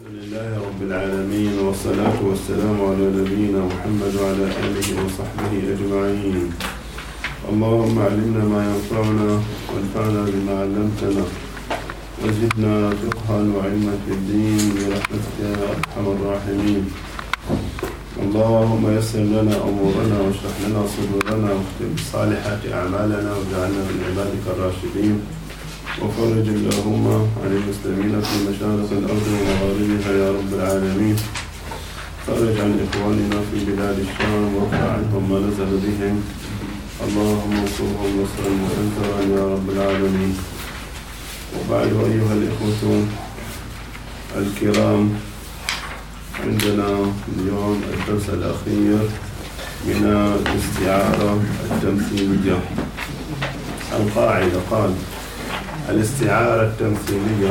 لله رب العالمين والصلاة والسلام على نبينا محمد وعلى آله وصحبه أجمعين. اللهم علمنا ما ينفعنا وانفعنا بما علمتنا وزدنا فقها وعلما في الدين برحمتك يا أرحم الراحمين. اللهم يسر لنا أمورنا واشرح لنا صدورنا واختم بالصالحات أعمالنا واجعلنا من عبادك الراشدين. وفرج اللهم عن المسلمين في مشارق الأرض ومغاربها يا رب العالمين. فرج عن إخواننا في بلاد الشام وارفع عنهم ما نزل بهم. اللهم انصرهم نصرا مؤثرا يا رب العالمين. وبعد أيها الإخوة الكرام، عندنا اليوم الدرس الأخير من الاستعارة التمثيلية. القاعدة قال: الاستعارة التمثيلية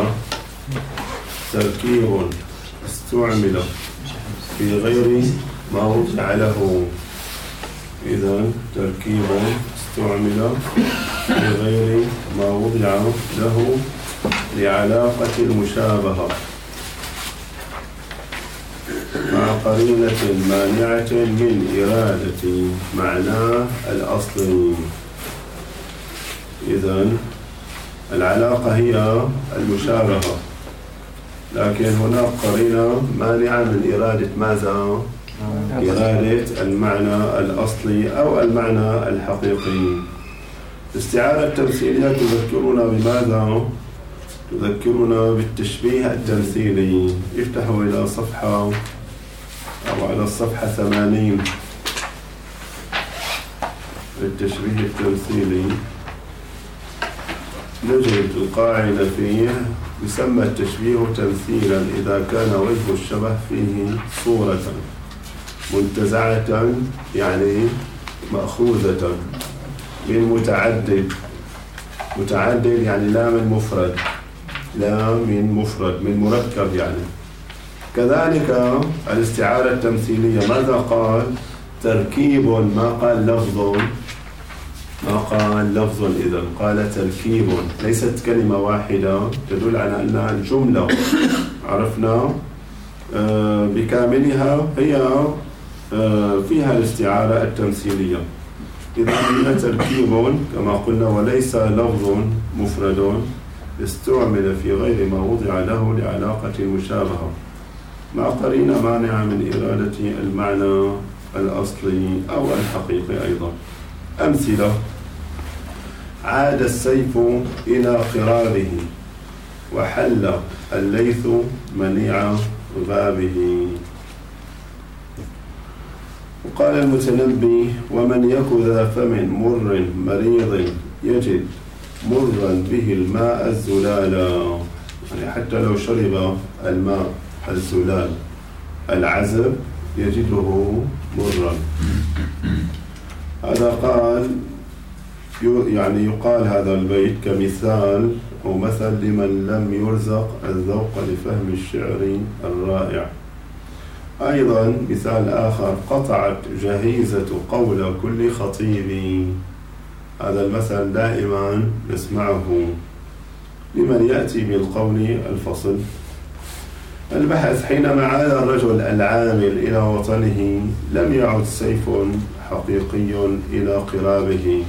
تركيب استعمل في غير ما وضع له. إذن تركيب استعمل في غير ما وضع له لعلاقة المشابهة مع قرينة مانعة من إرادة معناه الأصلي. إذن العلاقة هي المشابهة، لكن هناك قرينة مانعة من إرادة ماذا؟ إرادة المعنى الأصلي أو المعنى الحقيقي. الاستعارة التمثيلية تذكرنا بماذا؟ تذكرنا بالتشبيه التمثيلي. افتحوا إلى صفحة أو على الصفحة 80 التشبيه التمثيلي. نجد القاعدة فيه يسمى التشبيه تمثيلا إذا كان وجه الشبه فيه صورة منتزعة، يعني مأخوذة من متعدد. متعدد يعني لا من مفرد، لا من مفرد، من مركب يعني. كذلك الاستعارة التمثيلية ماذا قال؟ تركيب، ما قال لفظ، ما قال لفظ، إذن قال تركيب، ليست كلمة واحدة تدل على أنها الجملة عرفنا بكاملها هي فيها الاستعارة التمثيلية. إذن هي تركيب كما قلنا وليس لفظ مفرد استعمل في غير ما وضع له لعلاقة المشابهة مع قرينة مانعة من إرادة المعنى الأصلي أو الحقيقي أيضا. أمثلة: عاد السيف إلى قرابه وحل الليث منيع غابه. وقال المتنبي: ومن يك ذا فم مر مريض يجد مرا به الماء الزلالا. يعني حتى لو شرب الماء الزلال العذب يجده مرا. هذا قال يعني يقال هذا البيت كمثال أو مثل لمن لم يرزق الذوق لفهم الشعر الرائع. أيضا مثال آخر: قطعت جهيزة قول كل خطيب. هذا المثل دائما نسمعه لمن يأتي بالقول الفصل. البحث: حينما عاد الرجل العامل إلى وطنه لم يعد سيف حقيقي إلى قرابه.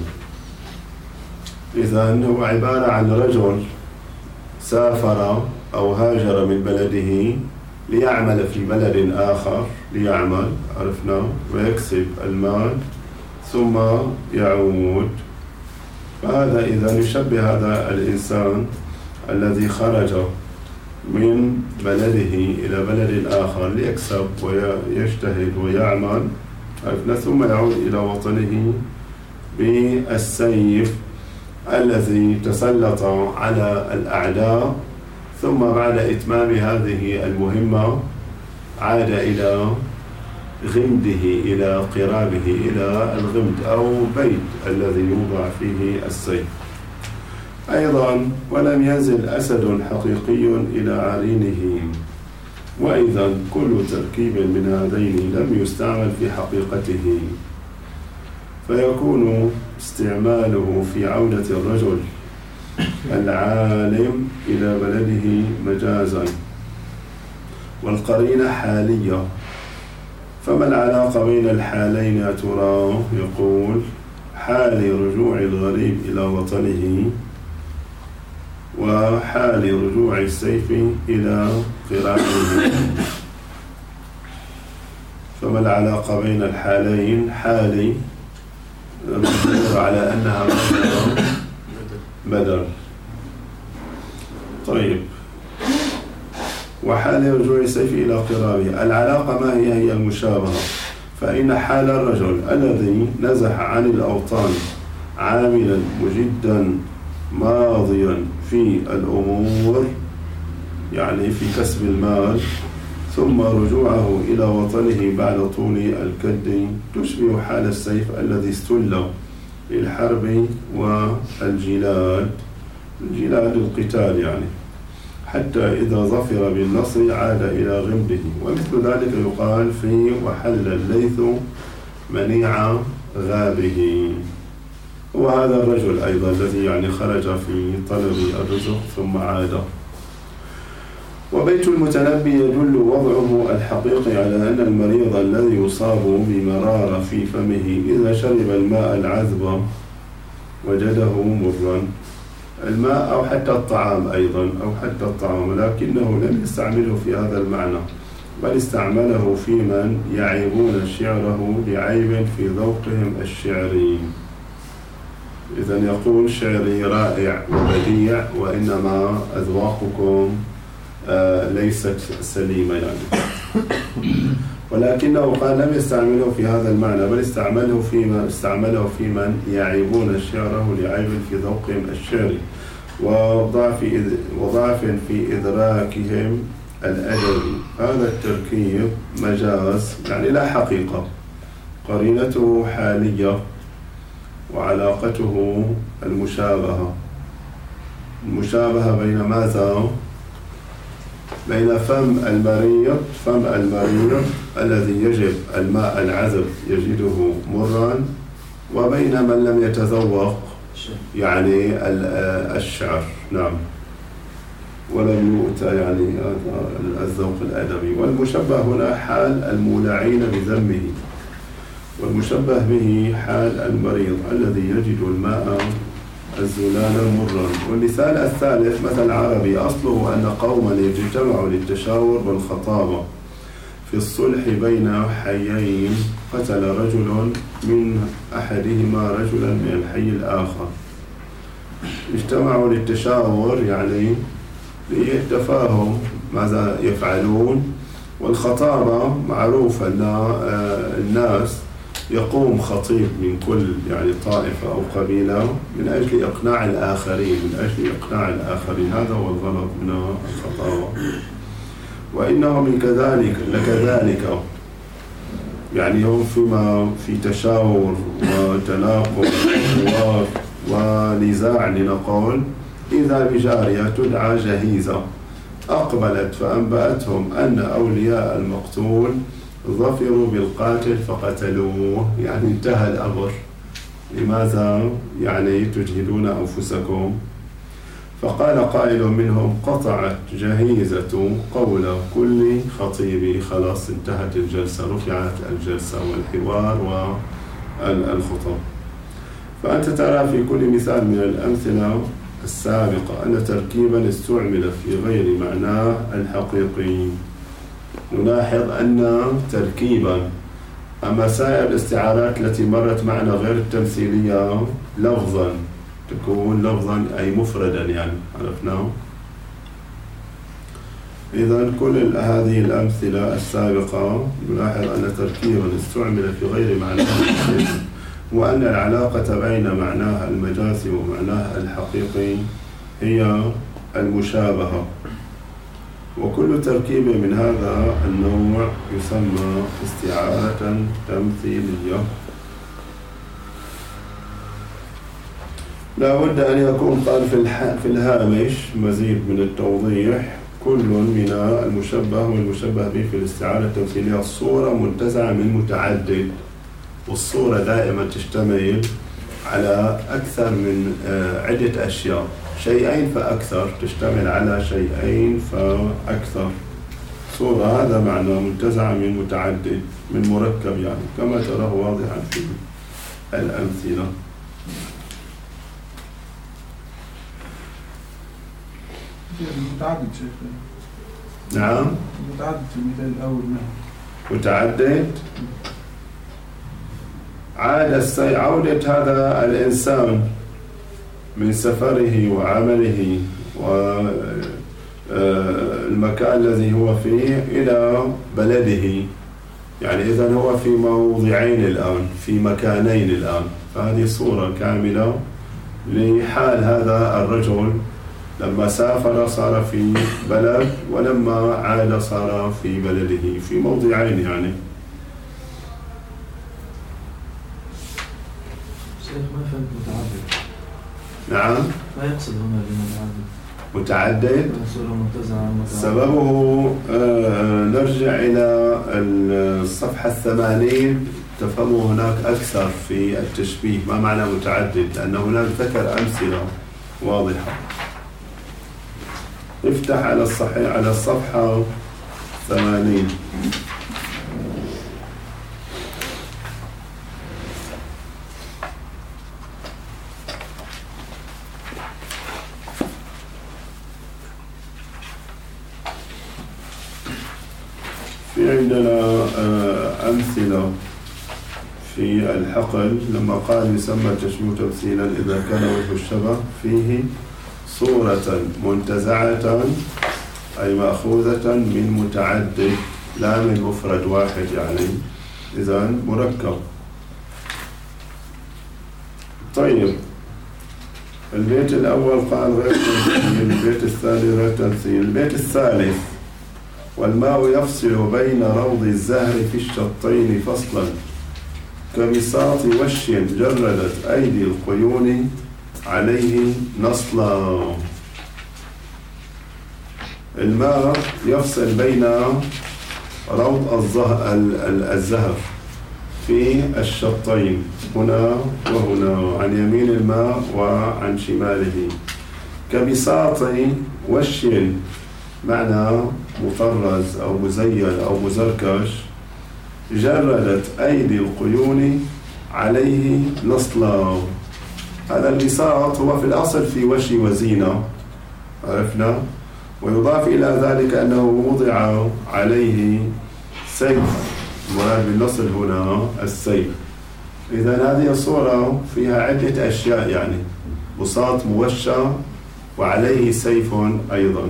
إذن هو عبارة عن رجل سافر أو هاجر من بلده ليعمل في بلد آخر، ليعمل عرفنا ويكسب المال ثم يعود. فهذا إذن يشبه هذا الإنسان الذي خرج من بلده إلى بلد آخر ليكسب ويجتهد ويعمل عرفنا ثم يعود إلى وطنه بالسيف الذي تسلط على الأعداء، ثم بعد إتمام هذه المهمة عاد إلى غمده، إلى قرابه، إلى الغمد أو بيت الذي يوضع فيه السيف. أيضا: ولم ينزل أسد حقيقي إلى عرينه. وإذا كل تركيب من هذين لم يستعمل في حقيقته، فيكون استعماله في عودة الرجل العالم إلى بلده مجازا، والقرينة حالية. فما العلاقة بين الحالين يا ترى؟ يقول حال رجوع الغريب إلى وطنه وحال رجوع السيف إلى قرانه. فما العلاقة بين الحالين؟ حالي نقدر على أنها بدل. طيب، وحال رجوع السيف إلى قرابه، العلاقة ما هي؟ هي المشابهة. فإن حال الرجل الذي نزح عن الأوطان عاملا مجدا ماضيا في الأمور، يعني في كسب المال، ثم رجوعه إلى وطنه بعد طول الكد، تشبه حال السيف الذي استل للحرب والجلاد، الجلاد القتال يعني، حتى إذا ظفر بالنصر عاد إلى غمده. ومثل ذلك يقال في وحل الليث منيع غابه. وهذا الرجل أيضا الذي يعني خرج في طلب الرزق ثم عاد. وبيت المتنبي يدل وضعه الحقيقي على أن المريض الذي يصاب بمرارة في فمه إذا شرب الماء العذب وجده مرا، الماء أو حتى الطعام أيضا، أو حتى الطعام، لكنه لم يستعمله في هذا المعنى، بل استعمله في من يعيبون شعره لعيب في ذوقهم الشعري. إذن يقول شعري رائع وبديع، وإنما أذواقكم ليست سليمة يعني. ولكنه قال لم يستعمله في هذا المعنى، بل استعمله في من يعيبون شعره لعيب في ذوقهم الشعري وضعف في إدراكهم الأدبي. هذا التركيب مجاز يعني لا حقيقة، قرينته حالية، وعلاقته المشابهة بين ماذا؟ بين فم المريض الذي يجب الماء العذب يجده مرا، وبين من لم يتذوق يعني الشعر، نعم، ولم يؤتى يعني الذوق الأدبي. والمشبه هنا حال المولعين بذمه، والمشبه به حال المريض الذي يجد الماء الزلال مرا. والمثال الثالث مثل عربي أصله أن قوما اجتمعوا للتشاور والخطابة في الصلح بين حيين، قتل رجل من أحدهما رجلا من الحي الآخر. اجتمعوا للتشاور يعني للتفاهم ماذا يفعلون، والخطابة معروف أن الناس يقوم خطيب من كل يعني طائفة أو قبيلة من أجل إقناع الآخرين، هذا هو الغرض من الخطابة. وإنهم من كذلك يعني هم في تشاور وتناقض وحوار ونزاع لنقول، إذا بجارية تدعى جهيزة أقبلت فأنبأتهم أن أولياء المقتول ظفروا بالقاتل فقتلوه، يعني انتهى الأمر، لماذا يعني تجهدون أنفسكم؟ فقال قائل منهم قطعت جهيزة قول كل خطيب، خلاص انتهت الجلسة، رفعت الجلسة والحوار والخطب. فأنت ترى في كل مثال من الأمثلة السابقة أن تركيبا استعمل في غير معناه الحقيقي. نلاحظ أن تركيبا، أما سائر الاستعارات التي مرت معنا غير التمثيلية لفظا تكون لفظا أي مفردا يعني، عرفناه. إذن كل هذه الأمثلة السابقة نلاحظ أن تركيبا استعمل في غير معناه وأن العلاقة بين معناها المجازي ومعناها الحقيقي هي المشابهة. وكل تركيب من هذا النوع يسمى استعارة تمثيلية. لا بد أن يكون قال في الهامش مزيد من التوضيح: كل من المشبه والمشبه به في الاستعارة التمثيلية الصورة منتزعة من متعدد، والصورة دائما تشتمل على أكثر من عدة أشياء، شيئين فأكثر، تشتمل على شيئين فأكثر. صورة، هذا معنى منتزع من متعدد من مركب، يعني كما تراه واضحا في الأمثلة. متعدد شيخ. نعم متعدد في المثال الأول. متعدد. عودة هذا الإنسان من سفره وعمله والمكان الذي هو فيه إلى بلده، يعني إذن هو في موضعين الآن، في مكانين الآن. فهذه صورة كاملة لحال هذا الرجل لما سافر صار في بلد، ولما عاد صار في بلده، في موضعين يعني. ما فهمت متعدد. نعم. ما يقصد هنا بمتعدد؟ متعدد صورة منتزعة. سببه نرجع إلى الصفحة 80 تفهموا هناك أكثر في التشبيه ما معنى متعدد، لأن هناك ذكر أمثلة واضحة. افتح على الصحيح على الصفحة 80. في عندنا أمثلة في الحقل لما قال يسمى التشبيه تمثيلا إذا كان وجه الشبه فيه صورة منتزعة أي مأخوذة من متعدد لا من مفرد واحد، يعني إذن مركب. طيب البيت الأول قال غير تمثيل، البيت الثاني غير تمثيل. البيت الثالث والماء يفصل بين روض الزهر في الشطين فصلا كبساط وش جردت أيدي القيون عليه نصلا. الماء يفصل بين روض الزهر في الشطين هنا وهنا، عن يمين الماء وعن شماله. كبساط وش معنى مطرز أو مزين أو مزركش، جردت أيدي القيون عليه نصلا. هذا البساط هو في الأصل في وشي وزينة عرفنا، ويضاف إلى ذلك أنه وضع عليه سيف، مراد بالنصل هنا السيف. إذن هذه الصورة فيها عدة أشياء، يعني بساط موشى وعليه سيف أيضا.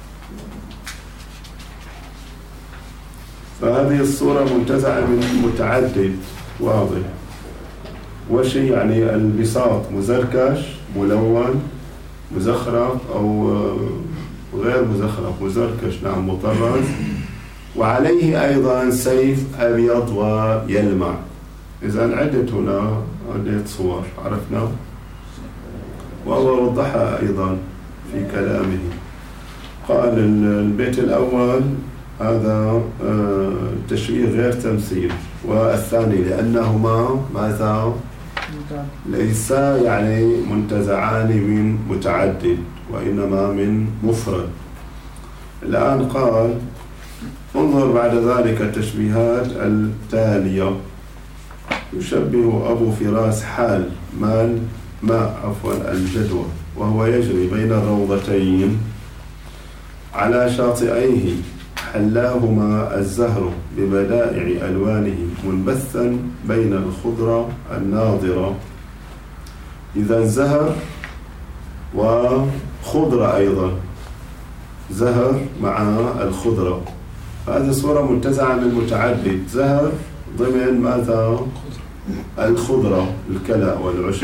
فهذه الصورة منتزعة من متعدد واضح. وشي يعني البساط مزركش ملون مزخرف أو غير مزخرف، مزركش نعم مطرز، وعليه أيضا سيف أبيض ويلمع. إذن عدة هنا عدة صور عرفنا، والله وضحها أيضا في كلامه. قال البيت الأول هذا تشبيه غير تمثيل، والثاني لأنهما ماذا؟ ليس يعني منتزعان من متعدد وإنما من مفرد. الآن قال انظر بعد ذلك التشبيهات التالية. يشبه أبو فراس حال ماء الجدوى وهو يجري بين الروضتين على شاطئيه حلاهما الزهر ببدائع ألوانه منبثا بين الخضرة الناضرة. إذا زهر وخضرة أيضا، زهر مع الخضرة. هذه صورة منتزعة من متعدد، زهر ضمن ماذا؟ الخضرة الكلأ والعشب.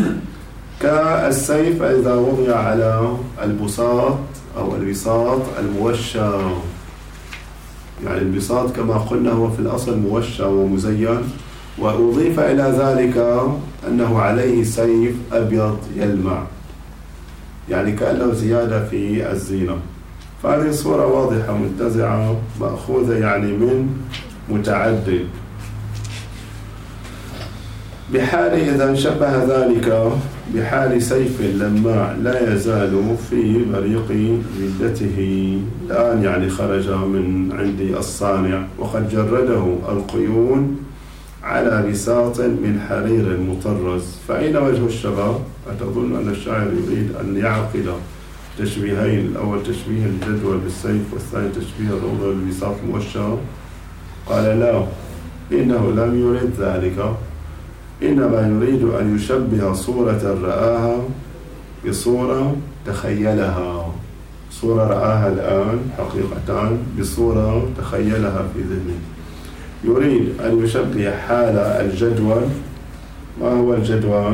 كالسيف إذا وضع على البساط أو البساط الموشى، يعني البساط كما قلنا هو في الأصل موشى ومزين، وأضيف إلى ذلك أنه عليه سيف أبيض يلمع، يعني كأنه زيادة في الزينة. فهذه صورة واضحة منتزعة مأخوذة يعني من متعدد. بحال إذا شبه ذلك بحال سيف لماع لا يزال في بريق جلدته. الآن يعني خرج من عند الصانع وقد جرده القيون على بساط من حرير مطرز، فأين وجه الشبه؟ أتظن أن الشاعر يريد أن يعقد تشبيهين، الأول تشبيه الجدول بالسيف والثاني تشبيه الروضة بالبساط الموشى. قال لا، إنه لم يرد ذلك، إنما يريد أن يشبه صورة رآها بصورة تخيلها، صورة رآها الآن حقيقة بصورة تخيلها في ذهنه. يريد أن يشبه حال الجدول. ما هو الجدول؟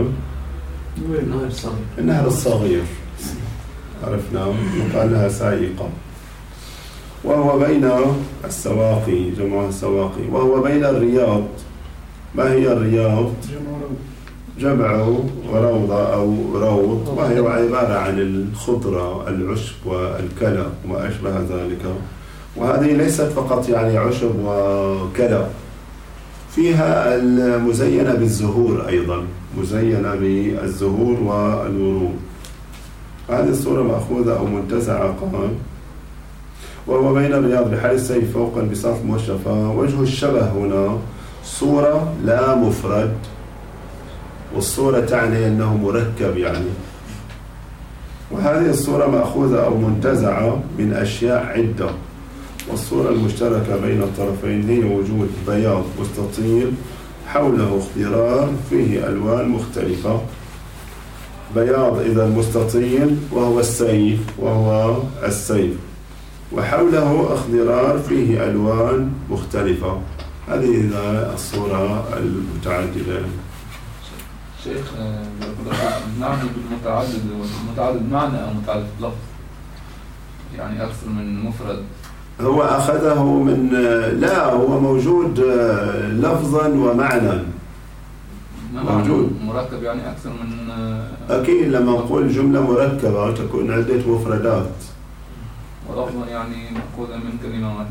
النهر الصغير، عرفنا يقال لها سائقة، وهو بين السواقي، جمع السواقي، وهو بين الرياض. ما هي الرياض؟ جمع روضة أو روض، وهي عبارة عن الخضرة، العشب والكلى وما أشبه ذلك. وهذه ليست فقط يعني عشب وكلى، فيها المزينة بالزهور أيضا، مزينة بالزهور والورود. هذه الصورة مأخوذة أو منتزعة. قال وهو بين الرياض بحال السيف فوق البساط موشفة. وجه الشبه هنا صورة لا مفرد، والصورة تعني أنه مركب يعني. وهذه الصورة مأخوذة أو منتزعة من أشياء عدة، والصورة المشتركة بين الطرفين هي وجود بياض مستطيل حوله اخضرار فيه ألوان مختلفة. بياض إذا المستطيل وهو السيف، وحوله اخضرار فيه ألوان مختلفة. هذه الصورة المتعددة. شيخ نعني بالمتعدد معنى أو متعدد لفظ، يعني أكثر من مفرد. هو أخذه من لا، هو موجود لفظا ومعنى موجود مركب، يعني أكثر من أكيد. لما نقول جملة مركبة تكون عدة مفردات، ولفظا يعني مأخوذة من كلمة واحدة.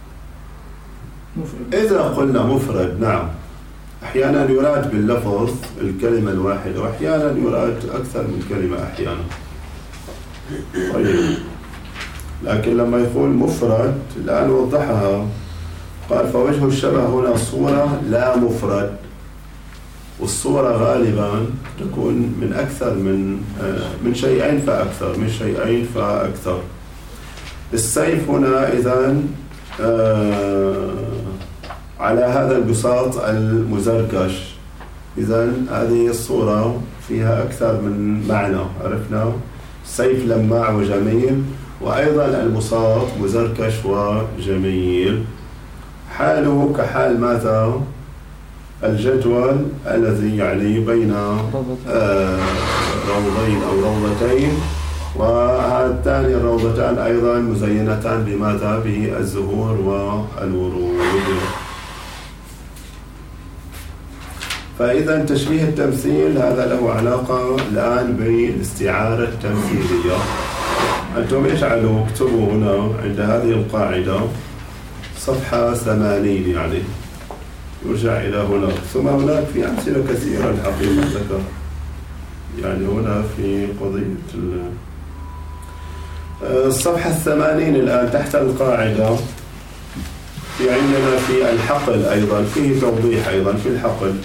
إذا قلنا مفرد نعم، أحيانا يراد باللفظ الكلمة الواحدة، وأحيانا يراد أكثر من كلمة أحيانا. طيب، لكن لما يقول مفرد الآن وضحها. قال فوجه الشبه هنا صورة لا مفرد، والصورة غالبا تكون من أكثر من شيئين فأكثر، من شيئين فأكثر. السيف هنا إذن على هذا البساط المزركش، إذن هذه الصورة فيها أكثر من معنى. عرفنا سيف لماع وجميل، وأيضا البساط مزركش وجميل. حاله كحال ماذا؟ الجدول الذي يعني بين روضين أو روضتين، وهاتان الروضتان أيضا مزينتان بماذا؟ بالزهور والورود. فإذا تشبيه التمثيل هذا له علاقة الآن بالاستعارة التمثيلية. أنتم اجعلوا اكتبوا هنا عند هذه القاعدة صفحة 80 يعني، يرجع إلى هنا. ثم هناك في أمثلة كثيرة الحقيقة ذكر، يعني هنا في قضية الصفحة 80 الآن تحت القاعدة. في عندنا في الحقل أيضا فيه توضيح أيضا في الحقل.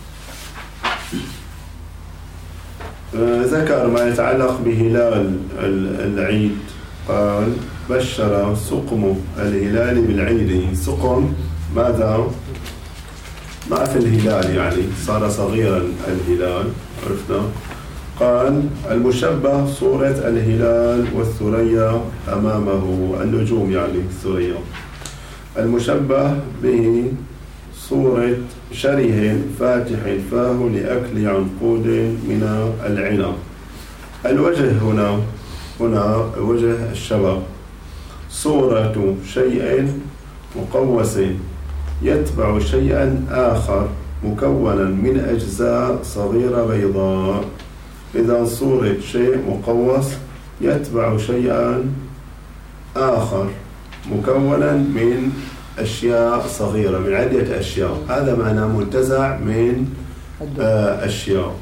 ذكر ما يتعلق بهلال العيد. قال بشر سقم الهلال بالعيد. سقم ماذا؟ ما في الهلال يعني صار صغيرا الهلال، عرفنا. قال المشبه صورة الهلال والثريا أمامه، النجوم يعني الثريا. المشبه به صورة شره فاتح فاه لأكل عنقود من العنب. الوجه هنا وجه الشبه صورة شيء مقوس يتبع شيئا آخر مكونا من أجزاء صغيرة بيضاء. إذا صورة شيء مقوس يتبع شيئا آخر مكونا من أشياء صغيرة، من عدة أشياء. هذا معنى منتزع من أشياء.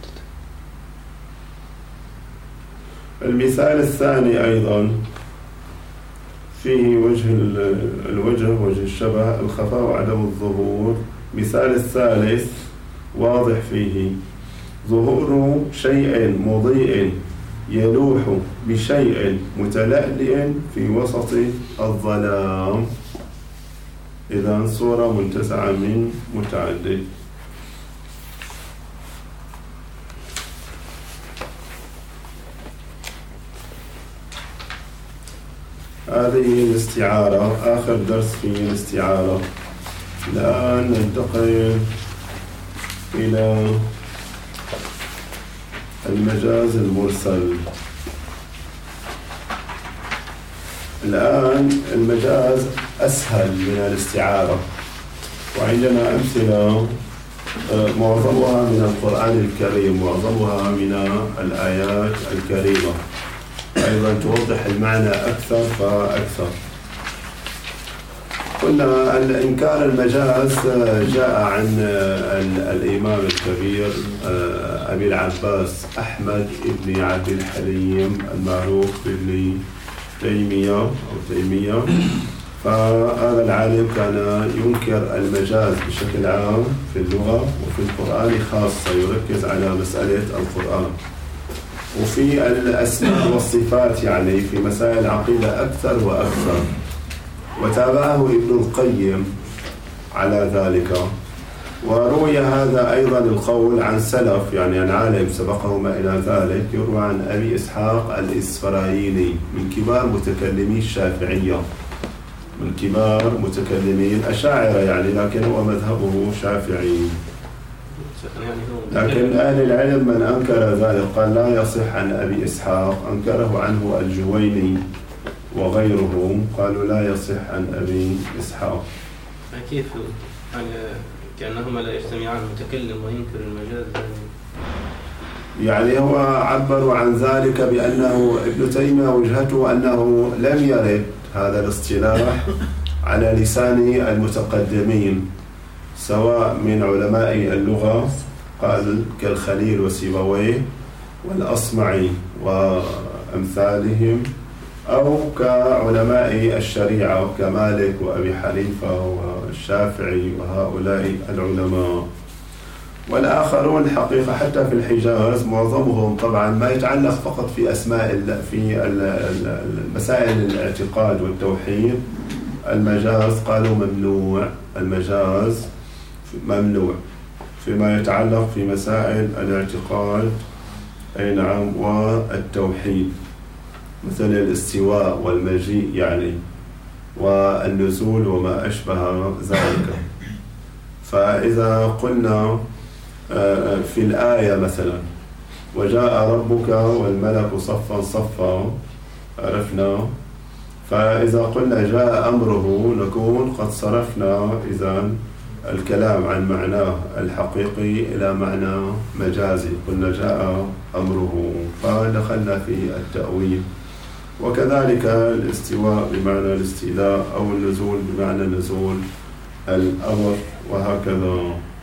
المثال الثاني أيضا فيه وجه الشبه، الخفاء وعدم الظهور. مثال الثالث واضح فيه ظهور شيء مضيء يلوح بشيء متلألئ في وسط الظلام. إذن صورة منتزعة من متعدد. هذه الاستعارة، آخر درس في الاستعارة. الآن ننتقل إلى المجاز المرسل. الآن المجاز أسهل من الاستعارة، وعندنا أمثلة معظمها من القرآن الكريم، معظمها من الآيات الكريمة، أيضا توضح المعنى أكثر فأكثر. قلنا أن إنكار المجاز جاء عن الإمام الكبير أبي العباس أحمد بن عبد الحليم المعروف بابن تيمية. فهذا العالم كان ينكر المجاز بشكل عام في اللغة وفي القرآن خاصة، يركز على مسألة القرآن، وفي الأسماء والصفات يعني في مسائل العقيدة أكثر وأكثر. وتابعه ابن القيم على ذلك. وروي هذا أيضا القول عن سلف، يعني عن عالم سبقهما إلى ذلك، يروى عن أبي إسحاق الإسفرايني من كبار متكلمي الشافعية، من كبار متكلمي الأشاعرة يعني، لكن هو مذهبه شافعي. لكن أهل العلم من أنكر ذلك قال لا يصح عن أبي إسحاق، أنكره عنه الجويني وغيرهم، قالوا لا يصح عن أبي إسحاق. كيف كأنهما لا يجتمعان، متكلم وينكر المجاز؟ يعني هو عبروا عن ذلك بأنه ابن تيمية وجهته أنه لم يرد هذا الاصطلاح على لسان المتقدمين، سواء من علماء اللغة قال كالخليل وسيبويه والأصمعي وأمثالهم، أو كعلماء الشريعة كمالك وأبي حنيفة والشافعي وهؤلاء العلماء. والآخرون حقيقة حتى في الحجاز معظمهم طبعا ما يتعلق فقط في في مسائل الاعتقاد والتوحيد. المجاز قالوا ممنوع، المجاز ممنوع فيما يتعلق في مسائل الاعتقاد أي نعم والتوحيد، مثل الاستواء والمجيء يعني والنزول وما أشبه ذلك. فإذا قلنا في الآية مثلا وجاء ربك والملك صفا صفا عرفنا، فإذا قلنا جاء أمره نكون قد صرفنا إذن الكلام عن معناه الحقيقي إلى معنى مجازي، قلنا جاء أمره فدخلنا في التأويل. وكذلك الاستواء بمعنى الاستيلاء أو النزول بمعنى نزول الأمر وهكذا.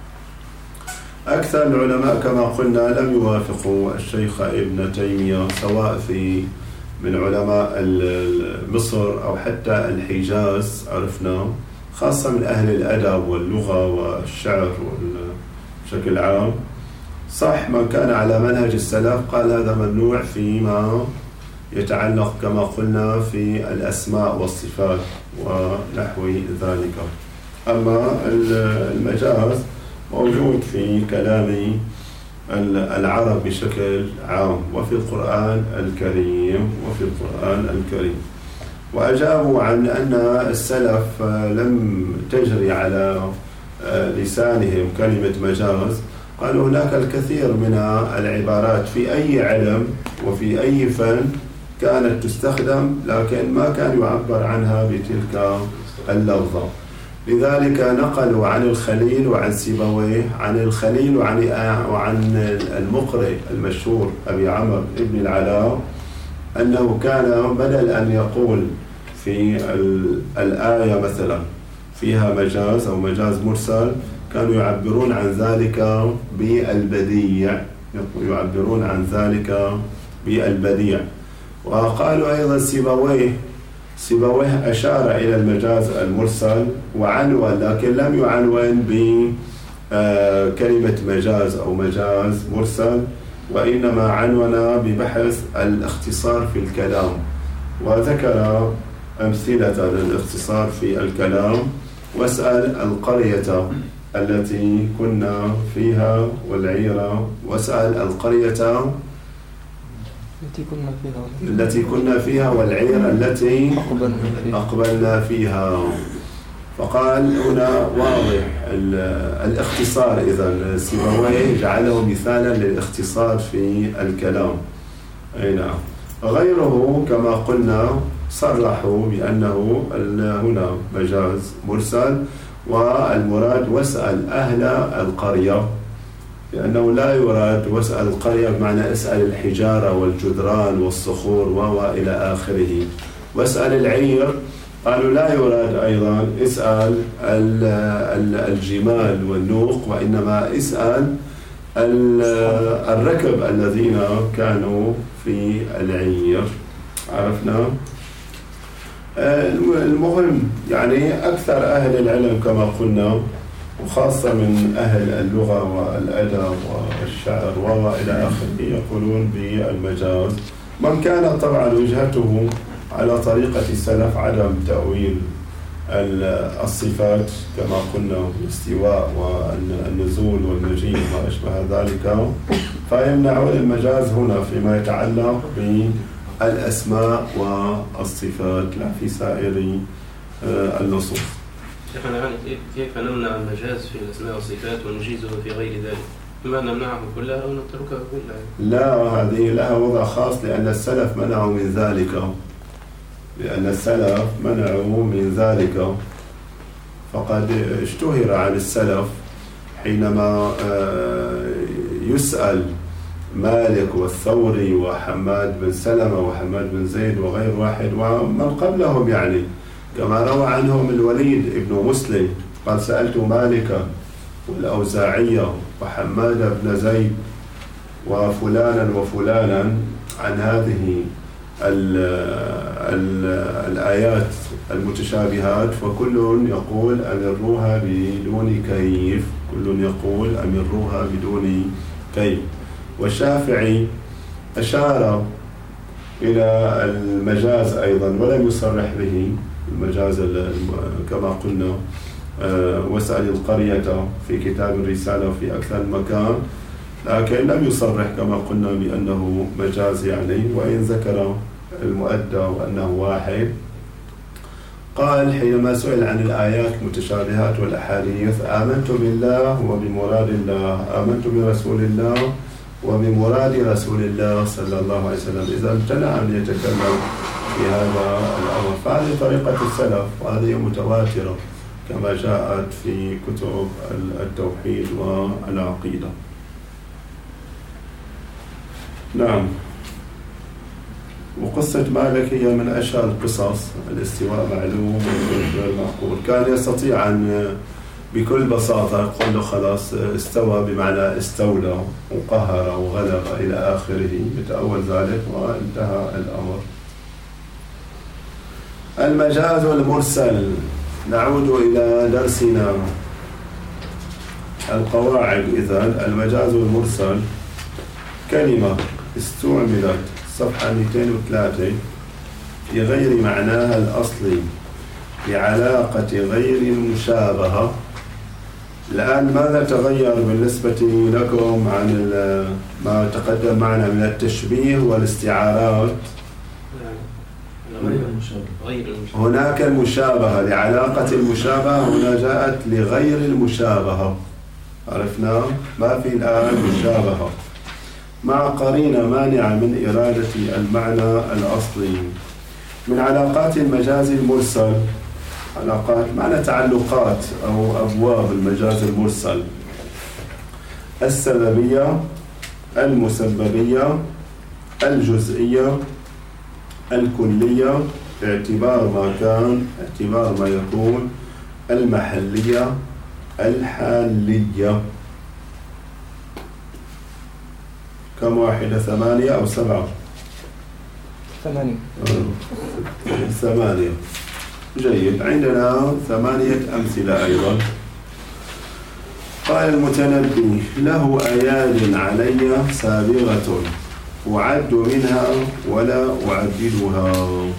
أكثر العلماء كما قلنا لم يوافقوا الشيخ ابن تيمية، سواء من علماء مصر أو حتى الحجاز عرفنا، خاصة من أهل الأدب واللغة والشعر بشكل عام. صح من كان على منهج السلف قال هذا ممنوع فيما يتعلق كما قلنا في الأسماء والصفات ونحو ذلك. أما المجاز موجود في كلام العرب بشكل عام وفي القرآن الكريم. وأجابوا عن أن السلف لم تجري على لسانهم كلمة مجاز، قالوا هناك الكثير من العبارات في أي علم وفي أي فن كانت تستخدم، لكن ما كان يعبر عنها بتلك اللفظة. لذلك نقلوا عن الخليل وعن سيبويه، عن الخليل وعن المقرئ المشهور أبي عمرو بن العلاء، أنه كان بدل أن يقول في الآية مثلا فيها مجاز أو مجاز مرسل، كانوا يعبرون عن ذلك بالبديع، يعبرون عن ذلك بالبديع. وقالوا أيضا سيبويه أشار إلى المجاز المرسل وعنون، لكن لم يعنون بكلمة مجاز أو مجاز مرسل، وإنما عنون ببحث الاختصار في الكلام، وذكر أمثلة للاختصار في الكلام. واسأل القرية التي كنا فيها والعيرة، واسأل القرية التي كنا فيها والعير التي أقبلنا فيها. فقال هنا واضح الاختصار، إذن سيبويه جعله مثالا للاختصار في الكلام. أي نعم. غيره كما قلنا صرحوا بأنه هنا مجاز مرسل، والمراد واسأل أهل القرية، لأنه لا يراد واسأل القرية بمعنى اسأل الحجارة والجدران والصخور وإلى آخره. واسأل العير قالوا لا يراد أيضا اسأل الجمال والنوق، وإنما اسأل الركب الذين كانوا في العير. عرفنا؟ المهم يعني أكثر أهل العلم كما قلنا، وخاصة من أهل اللغة والأدب والشعر وإلى آخره، يقولون بالمجاز. من كان طبعا وجهته على طريقة السلف عدم تأويل الصفات كما قلنا، الاستواء والنزول والمجيء وما أشبه ذلك، فيمنعون المجاز هنا فيما يتعلق بالأسماء والصفات لا في سائر النصوص. شيخنا يعني كيف نمنع المجاز في الأسماء والصفات ونجيزه في غير ذلك؟ إما نمنعه كلها أو نتركه كلها؟ لا، هذه لها وضع خاص، لأن السلف منعوا من ذلك. فقد اشتهر عن السلف حينما يسأل مالك والثوري وحماد بن سلمة وحماد بن زيد وغير واحد ومن قبلهم، يعني كما روى عنهم الوليد ابن مسلم قال سألت مالكا والأوزاعية وحماد بن زيد وفلانا وفلانا عن هذه الآيات المتشابهات، فكل يقول أمروها بدون كيف، كيف. والشافعي أشار إلى المجاز أيضا ولم يصرح به، المجاز كما قلنا واسأل القرية في كتاب الرسالة وفي أكثر مكان، لكن لم يصرح كما قلنا بأنه مجاز يعني، وإن ذكر المؤدى وأنه واحد. قال حينما سئل عن الآيات المتشابهات والأحاديث آمنت بالله وبمراد الله، آمنت برسول الله وبمراد رسول الله صلى الله عليه وسلم، إذا امتنع أن يتكلم في هذا الأمر. فهذه طريقة السلف وهذه متواترة كما جاءت في كتب التوحيد والعقيدة. نعم. وقصة مالك هي من أشهر القصص، الاستواء معلوم والغير معقول. كان يستطيع أن بكل بساطة يقول له خلاص استوى بمعنى استولى وقهر وغلب إلى آخره، يتأول ذلك وانتهى الأمر. المجاز المرسل، نعود إلى درسنا القواعد. إذن المجاز المرسل كلمة استعملت صفحة 203 في غير معناها الأصلي بعلاقة غير المشابهة. الآن ماذا تغير بالنسبة لكم عن ما تقدم معنا من التشبيه والاستعارات؟ هناك المشابهة لعلاقة المشابهة، هنا جاءت لغير المشابهة. عرفنا؟ ما في الآن مشابهة مع قرينة مانعة من إرادة المعنى الأصلي. من علاقات المجاز المرسل، علاقات معنى تعلقات أو أبواب المجاز المرسل: السببية، المسببية، الجزئية، الكلية باعتبار ما كان، اعتبار ما يكون، المحلية، الحالية. كم واحدة؟ 8 أو 7؟ 8. 8. جيد. عندنا 8 أمثلة أيضا. قال المتنبي: له أياد علي سابغة أعد منها ولا أعددها.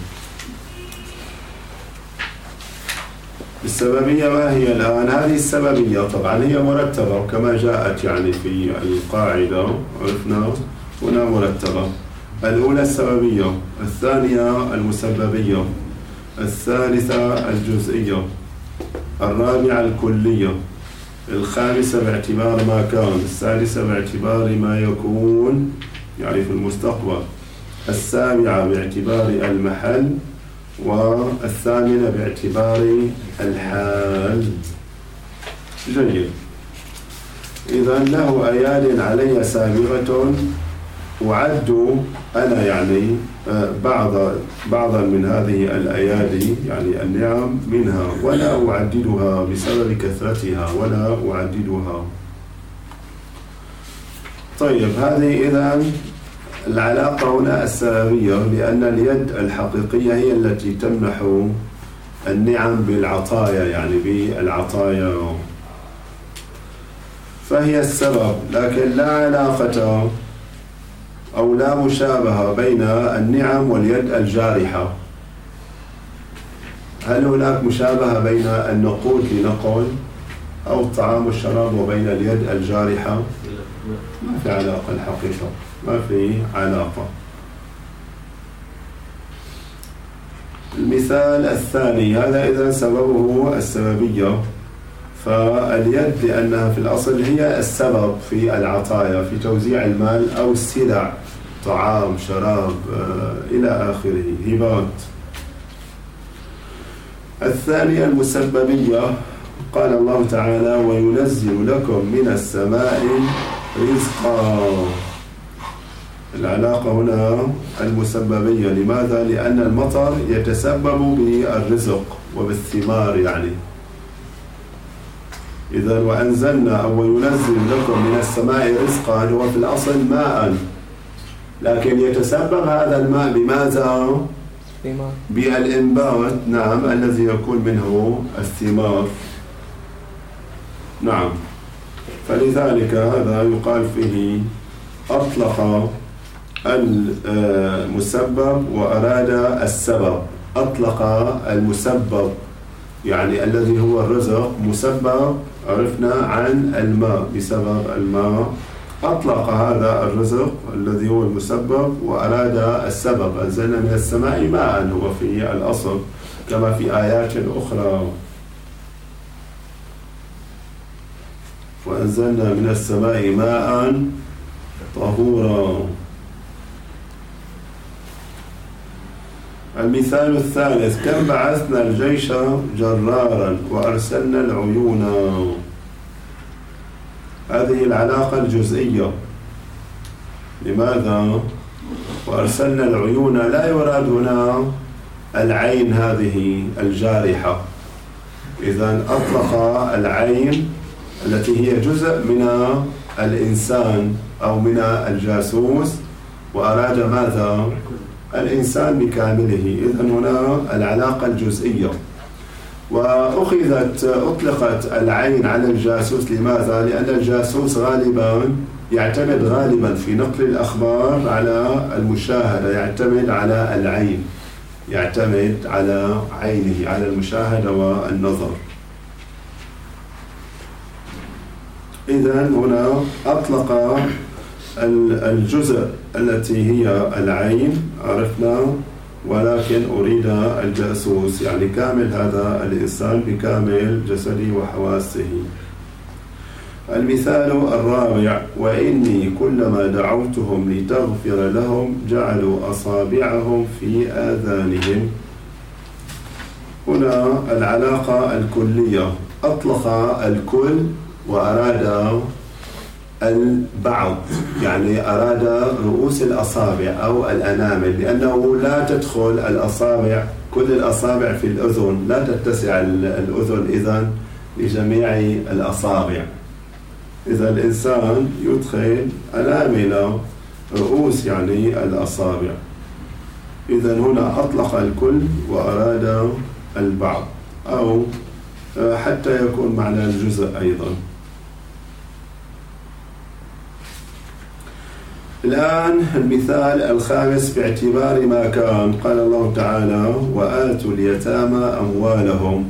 السببية ما هي الآن؟ هذه السببية طبعا هي مرتبة كما جاءت يعني في القاعدة، عرفنا هنا مرتبة. الأولى السببية، الثانية المسببية، الثالثة الجزئية، الرابعة الكلية، الخامسة باعتبار ما كان، السادسة باعتبار ما يكون يعني في المستقبل، السابعة باعتبار المحل، والثامنة باعتبار الحال. جيد. إذا له أياد علي سابغة أعد أنا يعني بعضا من هذه الأيادي يعني النعم منها ولا أعددها بسبب كثرتها ولا أعددها. طيب هذه إذن العلاقة هنا السببية، لأن اليد الحقيقية هي التي تمنح النعم بالعطايا يعني بالعطايا، فهي السبب، لكن لا علاقة أو لا مشابهة بين النعم واليد الجارحة. هل هناك مشابهة بين النقود لنقل أو الطعام والشراب وبين اليد الجارحة؟ ما في علاقة الحقيقة، ما في علاقة. المثال الثاني، هذا إذا سببه السببية، فاليد لأنها في الأصل هي السبب في العطايا في توزيع المال أو السلع، طعام شراب إلى آخره، هبات. الثانية المسببية، قال الله تعالى: وينزل لكم من السماء رزقا. العلاقة هنا المسببية. لماذا؟ لأن المطر يتسبب بالرزق وبالثمار يعني. إذا وأنزلنا أو ينزل لكم من السماء رزقا هو في الأصل ماء، لكن يتسبب هذا الماء بماذا؟ بالإنبات، نعم، الذي يكون منه الثمار. نعم. فلذلك هذا يقال فيه أطلق المسبب وأراد السبب. أطلق المسبب يعني الذي هو الرزق، مسبب عرفنا عن الماء بسبب الماء، أطلق هذا الرزق الذي هو المسبب وأراد السبب. أنزلنا من السماء ماء هو في الأصل كما في آيات أخرى: وأنزلنا من السماء ماء طهورا. المثال الثالث: كم بعثنا الجيش جرارا وأرسلنا العيون. هذه العلاقة الجزئية. لماذا؟ وأرسلنا العيون لا يراد هنا العين هذه الجارحة. إذن أطلق العين التي هي جزء من الإنسان أو من الجاسوس، وأراد ماذا؟ الإنسان بكامله. إذن هنا العلاقة الجزئية. أطلقت العين على الجاسوس. لماذا؟ لأن الجاسوس غالبا يعتمد غالبا في نقل الأخبار على المشاهدة، يعتمد على العين، يعتمد على عينه، على المشاهدة والنظر. إذن هنا أطلق الجزء التي هي العين عرفنا، ولكن أريد الجاسوس يعني كامل هذا الإنسان بكامل جسده وحواسه. المثال الرابع: وإني كلما دعوتهم لتغفر لهم جعلوا أصابعهم في آذانهم. هنا العلاقة الكلية. أطلق الكل وأراد البعض، يعني أراد رؤوس الأصابع أو الأنامل، لأنه لا تدخل الأصابع، كل الأصابع في الأذن، لا تتسع الأذن إذن لجميع الأصابع. إذا الإنسان يدخل أنامل رؤوس يعني الأصابع. إذا هنا أطلق الكل وأراد البعض، أو حتى يكون معنى الجزء أيضا. الآن المثال الخامس باعتبار ما كان. قال الله تعالى: وآتوا اليتامى أموالهم.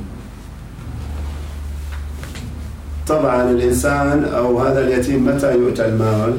طبعا الإنسان أو هذا اليتيم متى يؤتى المال؟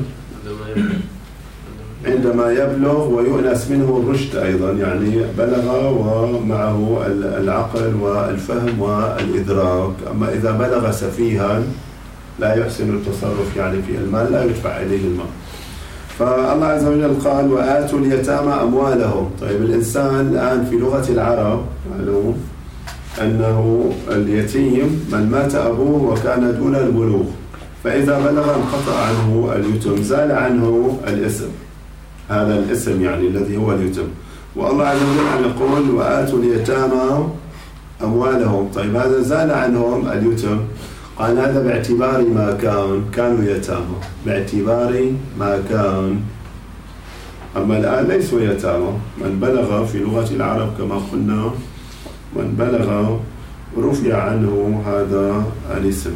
عندما يبلغ ويؤنس منه الرشد أيضا، يعني بلغ ومعه العقل والفهم والإدراك. أما إذا بلغ سفيها لا يحسن التصرف يعني في المال لا يدفع إليه المال. فالله عز وجل قال: وآتوا اليتامى أموالهم. طيب الإنسان الآن في لغة العرب معلوم أنه اليتيم من مات أبوه وكان دون البلوغ، فإذا بلغ انقطع عنه اليتم، زال عنه الاسم، هذا الاسم يعني الذي هو اليتم. والله عز وجل يقول: وآتوا اليتامى أموالهم. طيب هذا زال عنهم اليتم، قال هذا باعتبار ما كانوا يتامى، باعتبار ما كان. أما الآن ليسوا يتامى، من بلغ في لغة العرب كما قلنا من بلغ رفع عنه هذا الاسم.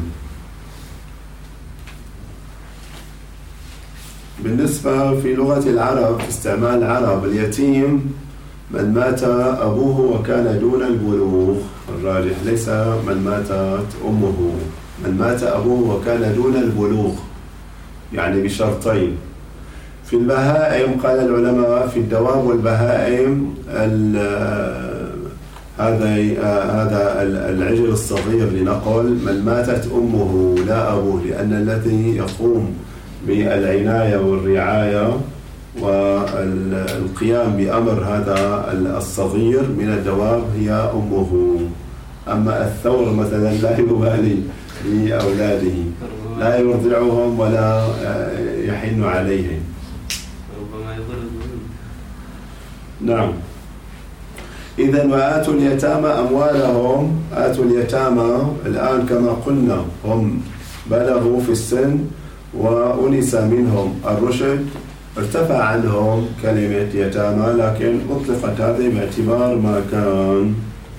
بالنسبة في لغة العرب في استعمال العرب، اليتيم من مات أبوه وكان دون البلوغ، الراجح ليس من ماتت أمه، من مات أبوه وكان دون البلوغ، يعني بشرطين. في البهائم قال العلماء في الدواب والبهائم هذا العجل الصغير لنقل من ماتت أمه لا أبوه، لأن الذي يقوم بالعناية والرعاية والقيام بأمر هذا الصغير من الدواب هي أمه. أما الثور مثلا لا يبالي بأولاده، لا يرضعهم ولا يحن عليهم. ربما يضر. نعم. إذن وآتوا اليتامى أموالهم. آتوا اليتامى الآن كما قلنا هم بلغوا في السن وأنس منهم الرشد، ارتفع عنهم كلمة يتامى، لكن أطلقت هذه باعتبار ما كان.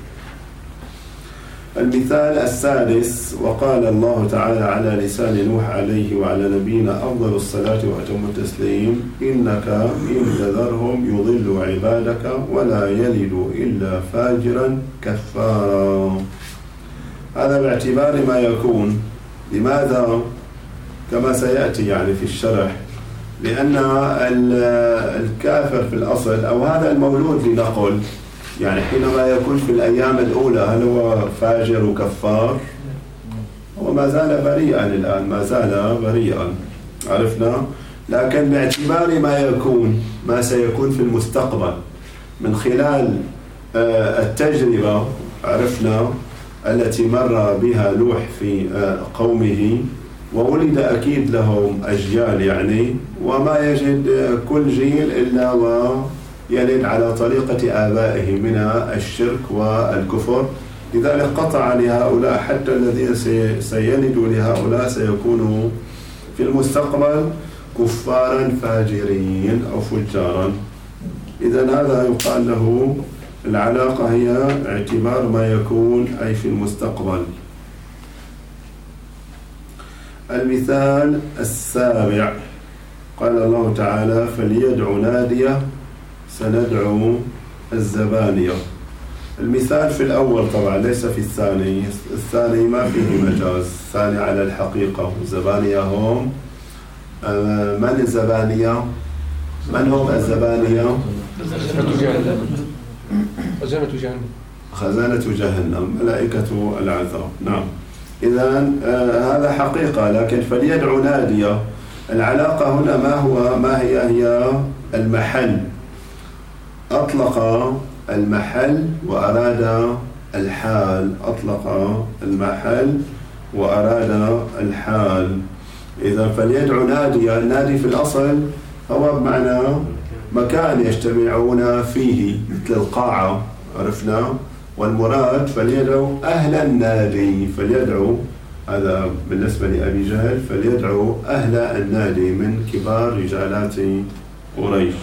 المثال السادس: وقال الله تعالى على لسان نوح عليه وعلى نبينا أفضل الصلاة وأتم التسليم: إنك إن تذرهم يضلوا عبادك ولا يلدوا إلا فاجرا كفارا. هذا باعتبار ما يكون. لماذا؟ كما سيأتي يعني في الشرح، لأن الكافر في الأصل أو هذا المولود لنقل يعني حينما يكون في الأيام الأولى هل هو فاجر وكفار؟ هو ما زال بريئا الآن، ما زال بريئا، عرفنا. لكن باعتبار ما يكون، ما سيكون في المستقبل من خلال التجربة عرفنا التي مر بها نوح في قومه، وولد أكيد لهم أجيال يعني، وما يجد كل جيل إلا ويلد على طريقة آبائه من الشرك والكفر. لذلك قطع لهؤلاء حتى الذين سيلدوا لهؤلاء سيكونوا في المستقبل كفارا فاجرين أو فجارا. إذن هذا يقال له العلاقة هي اعتبار ما يكون أي في المستقبل. المثال السابع: قال الله تعالى: فليدع ناديه سندعو الزبانية. المثال في الأول طبعا ليس في الثاني، الثاني ما فيه مجاز، الثاني على الحقيقة. الزبانية هم من الزبانية؟ من هم الزبانية؟ خزانة جهنم، ملائكة العذاب. نعم. إذن هذا حقيقة، لكن فليدع نادية العلاقة هنا ما هي المحل. أطلق المحل وأراد الحال، أطلق المحل وأراد الحال. إذا فليدع نادية، النادي في الأصل هو بمعنى مكان يجتمعون فيه مثل القاعة، عرفنا والمراد فليدعو أهل النادي، فليدعو هذا بالنسبة لأبي جهل، فليدعو أهل النادي من كبار رجالات قريش.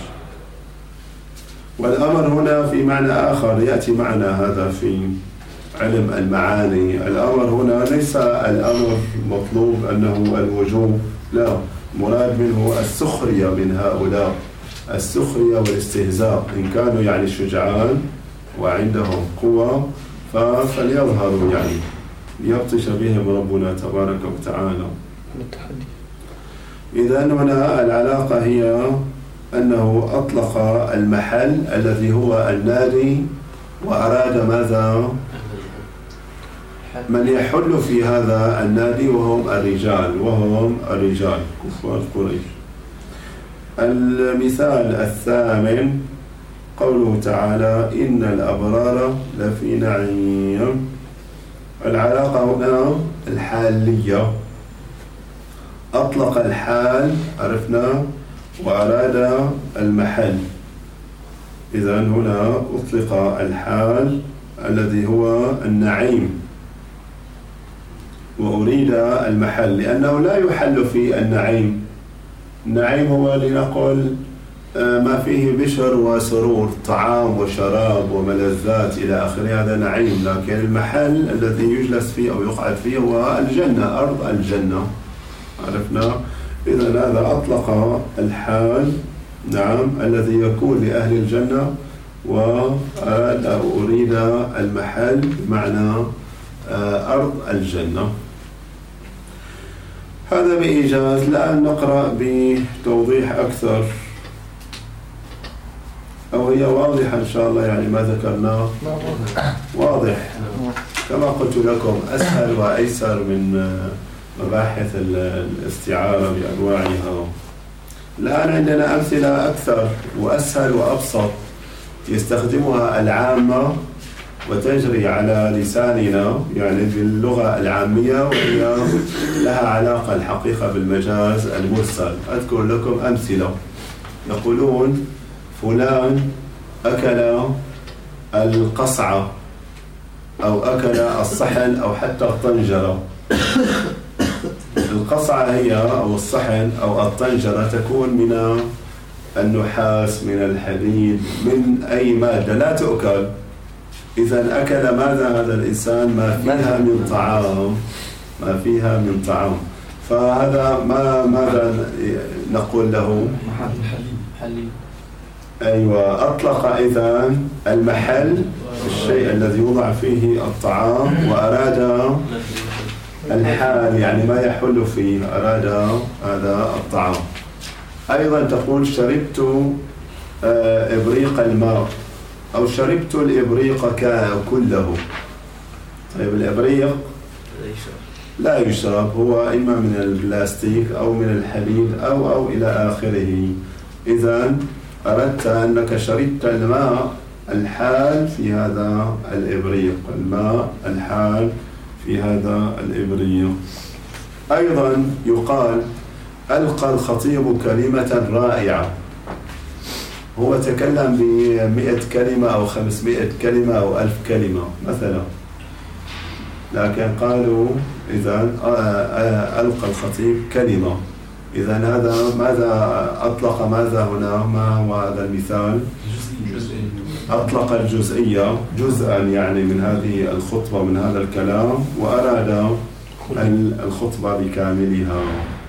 والأمر هنا في معنى آخر يأتي معنا هذا في علم المعاني. الأمر هنا ليس الأمر مطلوب أنه الوجوب، لا، مراد منه السخرية من هؤلاء، السخرية والاستهزاء. إن كانوا يعني شجعان وعندهم قوة فليظهروا يعني ليبطش بهم ربنا تبارك وتعالى. إذا هنا العلاقة هي أنه أطلق المحل الذي هو النادي وأراد ماذا؟ من يحل في هذا النادي وهم الرجال كفار قريش. المثال الثامن قوله تعالى إن الأبرار لفي نعيم. العلاقة هنا الحالية، أطلق الحال عرفنا وأراد المحل. إذن هنا أطلق الحال الذي هو النعيم وأريد المحل، لأنه لا يحل في النعيم. النعيم هو لنقول ما فيه بشر وسرور، طعام وشراب وملذات إلى آخره، هذا نعيم. لكن المحل الذي يجلس فيه أو يقعد فيه هو الجنة، أرض الجنة، عرفنا. إذن هذا أطلق الحال نعم الذي يكون لأهل الجنة وأريد المحل بمعنى أرض الجنة. هذا بإيجاز. الآن نقرأ بتوضيح أكثر، أو هي واضحة إن شاء الله، يعني ما ذكرناه واضح كما قلت لكم، أسهل وأيسر من مباحث الاستعارة بأنواعها. الآن عندنا أمثلة أكثر وأسهل وأبسط يستخدمها العامة وتجري على لساننا يعني باللغة العامية، وهي لها علاقة الحقيقة بالمجاز المرسل. أذكر لكم أمثلة. يقولون فلان أكل القصعة أو أكل الصحن أو حتى الطنجرة. القصعة هي أو الصحن أو الطنجرة تكون من النحاس، من الحديد، من أي مادة لا تؤكل. إذا أكل ماذا هذا الإنسان؟ ما فيها من طعام، ما فيها من طعام. فهذا ماذا نقول له؟ محلي. أيوة، أطلق إذا المحل الشيء الذي يوضع فيه الطعام، وأراد الحال يعني ما يحل فيه، أراد هذا الطعام. أيضا تقول شربت إبريق الماء أو شربت الإبريق كله. طيب الإبريق لا يشرب، هو إما من البلاستيك أو من الحديد أو إلى آخره. إذن أردت أنك شربت الماء الحال في هذا الإبريق، الماء الحال في هذا الإبريق. أيضا يقال ألقى الخطيب كلمة رائعة. هو تكلم ب100 كلمة أو 500 كلمة أو 1000 كلمة مثلا، لكن قالوا إذا ألقى الخطيب كلمة. إذا هذا ماذا أطلق؟ ماذا هنا؟ ما هو هذا المثال؟ أطلق الجزئية، جزءا يعني من هذه الخطبة، من هذا الكلام، وأراد الخطبة بكاملها.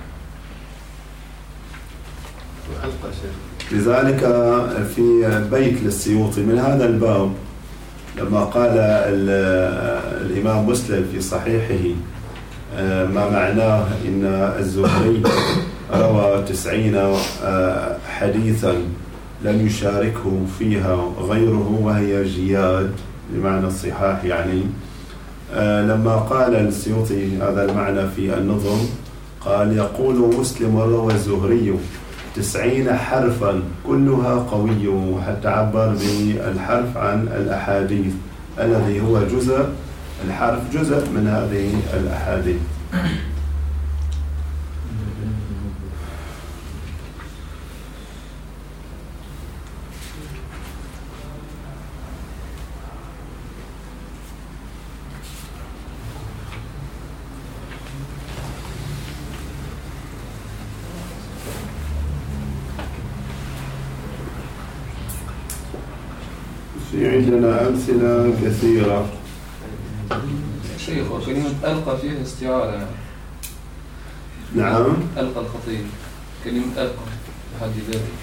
لذلك في بيت للسيوطي من هذا الباب لما قال الإمام مسلم في صحيحه ما معناه إن الزهري روى 90 حديثا لم يشاركه فيها غيره وهي جياد بمعنى الصحاح يعني. لما قال السيوطي هذا المعنى في النظم قال يقول مسلم روى الزهري 90 حرفا كلها قوي، وحتى عبر بالحرف عن الأحاديث الذي هو جزء، الحرف جزء من هذه الأحاديث. في عندنا أمثلة كثيرة. شيخ وكلمة ألقى فيها استعارة يعني. نعم. ألقى الخطيب كلمة ألقى بحد ذاته.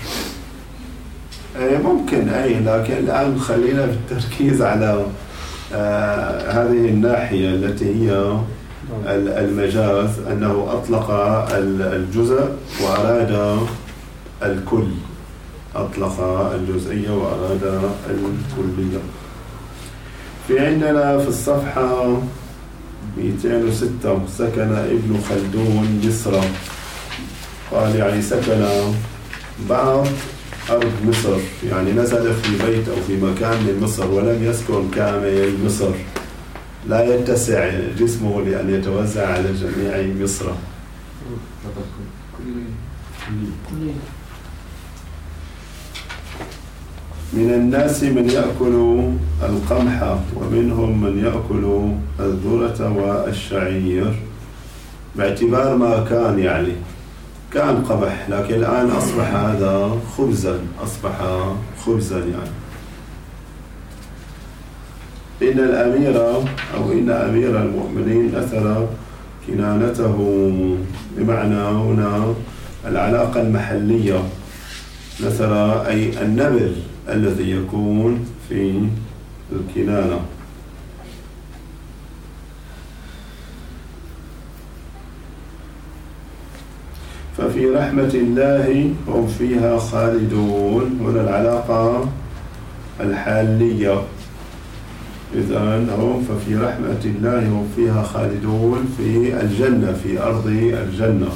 ممكن لكن الآن خلينا في التركيز على هذه الناحية التي هي المجاز، أنه أطلق الجزء وأراد الكل، أطلق الجزئية وأراد الكلية. في عندنا في الصفحة 206 سكن ابن خلدون مصر. قال يعني سكن بعض أرض مصر، يعني نزل في بيت أو في مكان من مصر ولم يسكن كامل مصر، لا يتسع جسمه لأن يتوزع على جميع مصر. من الناس من يأكل القمح ومنهم من يأكل الذرة والشعير، باعتبار ما كان يعني كان قمح لكن الآن أصبح هذا خبزا، أصبح خبزا يعني. إن الأمير أو إن أمير المؤمنين أثر كنانته، بمعنى هنا العلاقة المحلية، نثر أي النبل الذي يكون في الكنانة. ففي رحمة الله هم فيها خالدون، هنا العلاقة الحالية. إذن هم ففي رحمة الله هم فيها خالدون في الجنة، في أرض الجنة.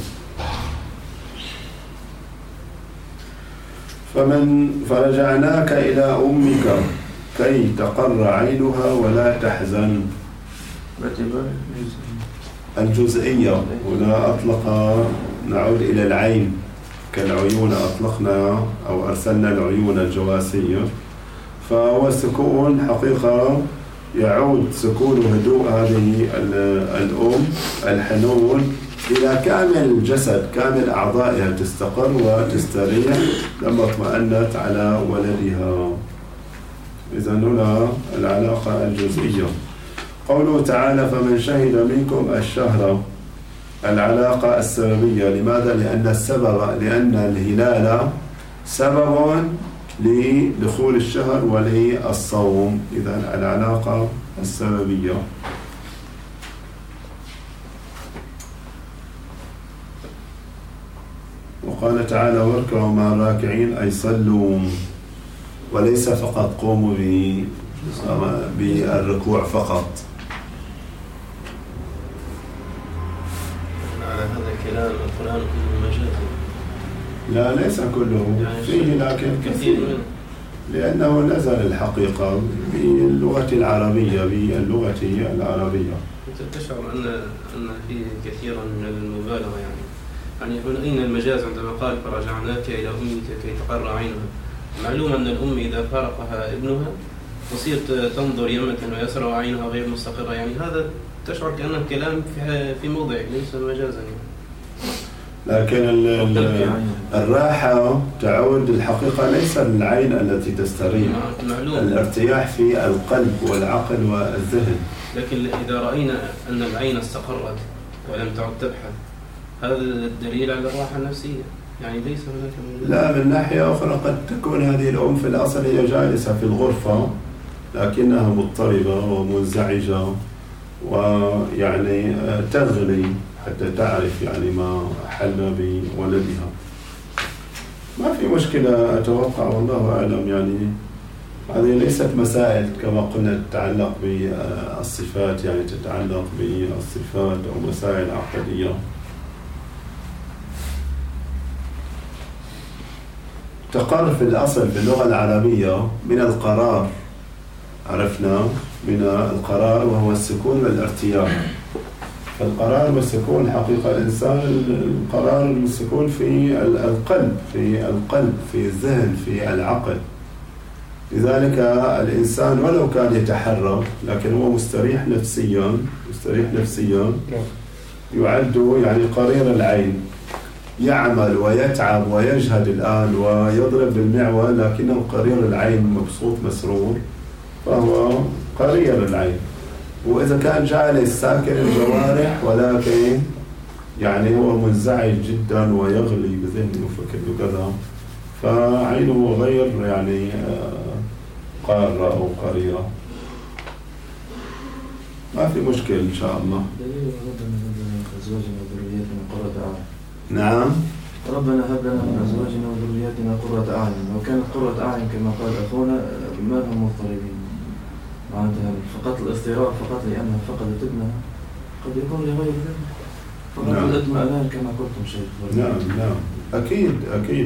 فرجعناك إلى أمك كي تقر عينها ولا تحزن. الجزئية هنا أطلق، نعود إلى العين كالعيون، أطلقنا أو أرسلنا العيون الجواسية، فهو السكون حقيقة يعود سكون هدوء هذه الأم الحنون إلى كامل الجسد، كامل أعضائها تستقر وتستريح لما اطمأنت على ولدها. إذن هنا العلاقة الجزئية. قوله تعالى فمن شهد منكم الشهر، العلاقة السببية. لماذا؟ لأن الهلال سبب لدخول الشهر وللصوم، إذن العلاقة السببية. وقال تعالى واركعوا مع الراكعين، أي صلوا، وليس فقط قوموا بالركوع فقط. على هذا الكلام القرآن كله مجازي؟ لا ليس كله، فيه لكن كثير منه، لأنه نزل الحقيقة باللغة العربية، باللغة العربية. أنت تشعر أن فيه كثيرا من المبالغة يعني هنا أين المجاز عندما قال فرجعناك إلى أمك كي تقر عينها؟ معلوم أن الأم إذا فارقها ابنها تصير تنظر يمة ويسرى وعينها غير مستقرة، يعني هذا تشعر كأن الكلام في موضع ليس مجازا يعني. لكن الراحة تعود الحقيقة ليس العين التي تستريح، الارتياح في القلب والعقل والذهن. لكن إذا رأينا أن العين استقرت ولم تعد تبحث، هذا الدليل على الراحة النفسية، يعني ليس هناك لا، من ناحية أخرى قد تكون هذه الأم في الأصل هي جالسة في الغرفة لكنها مضطربة ومنزعجة، ويعني تغلي حتى تعرف يعني ما حل بولدها. ما في مشكلة أتوقع، والله أعلم. يعني هذه ليست مسائل كما قلنا تتعلق بالصفات، يعني تتعلق بالصفات أو مسائل عقدية. تقر في الأصل في اللغة العربية من القرار، عرفنا من القرار وهو السكون والارتياح. فالقرار والسكون حقيقة الإنسان، القرار والسكون في القلب في الذهن في العقل. لذلك الإنسان ولو كان يتحرك لكن هو مستريح نفسيا يعد يعني قرير العين، يعمل ويتعب ويجهد الآن ويضرب بالمعول لكنه قرير العين، مبسوط مسرور، فهو قرير العين. وإذا كان جالس ساكن الجوارح ولكن يعني هو منزعج جدا ويغلي بذهنه وفكره كذا، فعينه غير يعني قارة أو قريرة، ما في مشكل إن شاء الله. دليل ربنا هب لنا من أزواجنا وذرياتنا قرة أعين. نعم. ربنا هب لنا من أزواجنا وذرياتنا قرة أعين، لو كانت قرة أعين كما قال أخونا ما هم مضطربين معناتها فقط الاضطراب فقط لأنها فقدت ابنها، قد يكون لغير ذلك فقط نعم. الاطمئنان كما قلتم شيخ. نعم أكيد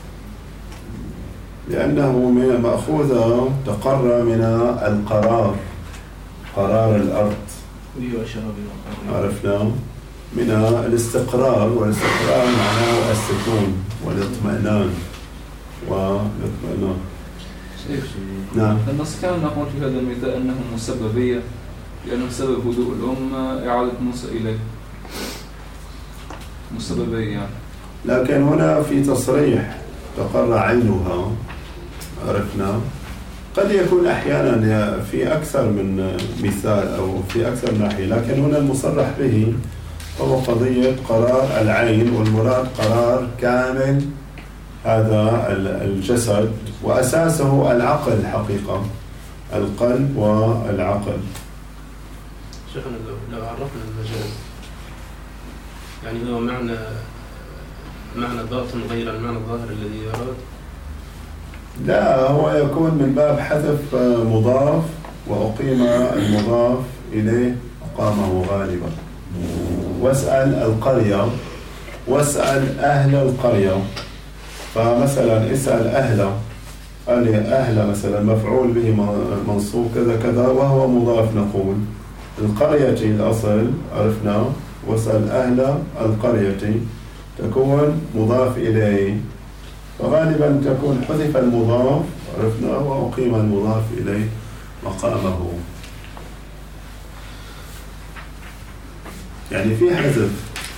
لأنه مأخوذة تقرر من القرار، قرار الأرض، عرفنا من الاستقرار، والاستقرار معناه السكون والاطمئنان نعم. نستطيع أن نقول في هذا المثال أنهم مسببية، لأنه سبب هدوء الأم إعادة موسى إليه، مسببية يعني. لكن هنا في تصريح تقر عينها، عرفنا قد يكون أحيانا في أكثر من مثال أو في أكثر من ناحية، لكن هنا المصرح به هو قضية قرار العين، والمراد قرار كامل هذا الجسد، وأساسه العقل حقيقة، القلب والعقل. شيخنا لو عرفنا المجاز يعني هو معنى باطن غير المعنى الظاهر الذي يراد؟ لا، هو يكون من باب حذف مضاف وأقيم المضاف إليه أقامه غالبا. واسأل القرية، واسأل أهل القرية، فمثلا اسأل أهل مثلا مفعول به منصوب كذا كذا وهو مضاف، نقول القرية الأصل عرفنا، واسأل أهل القرية تكون مضاف إليه، فغالبا تكون حذف المضاف عرفنا وأقيم المضاف إليه مقامه، يعني في حذف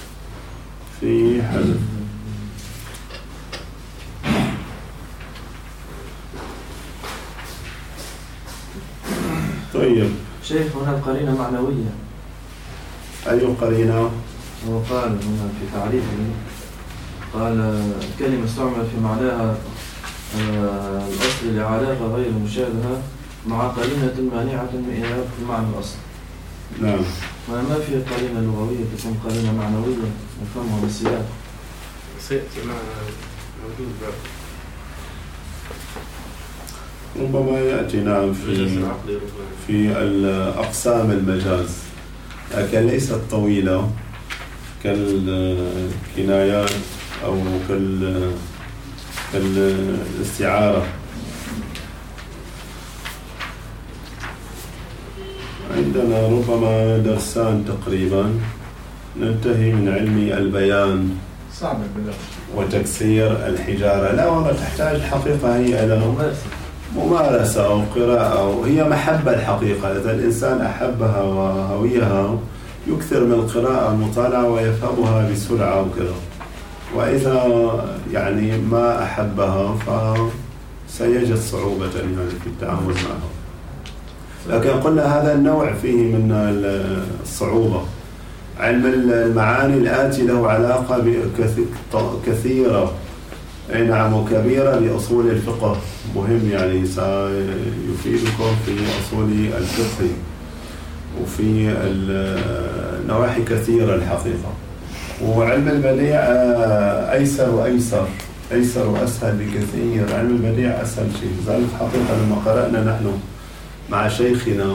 طيب شيخ هنا القرينة معنوية. أي قرينة؟ هو قال هنا في تعريفه قال كلمة استعمل في معناها الأصل لعلاقة غير مشابهة مع قرينة مانعة من إعادة المعنى الأصل. نعم. ما في قرينة لغوية تكون قرينة معنوية نفهمها بالسياق. سيأتي موجود بعد. ربما يأتي نعم في الأقسام المجاز، لكن ليست طويلة كالكنايات أو كالاستعارة. عندنا ربما درسان تقريبا ننتهي من علم البيان صعب البلاغة وتكسير الحجارة. لا والله تحتاج الحقيقة هي إلى ممارسة أو قراءة، وهي محبة الحقيقة. إذا الإنسان أحبها وهويها يكثر من القراءة والمطالعة ويفهمها بسرعة وكذا، وإذا يعني ما أحبها فسيجد صعوبة يعني في التعامل معها. لكن قلنا هذا النوع فيه من الصعوبة. علم المعاني الآتي له علاقة كثيرة نعم وكبيرة بأصول الفقه، مهم يعني سيفيدكم في أصول الفقه وفي النواحي كثيرة الحقيقة. وعلم البديع أيسر وأسهل بكثير. علم البديع أسهل شيء. ذلك حقيقة لما قرأنا نحن مع شيخنا،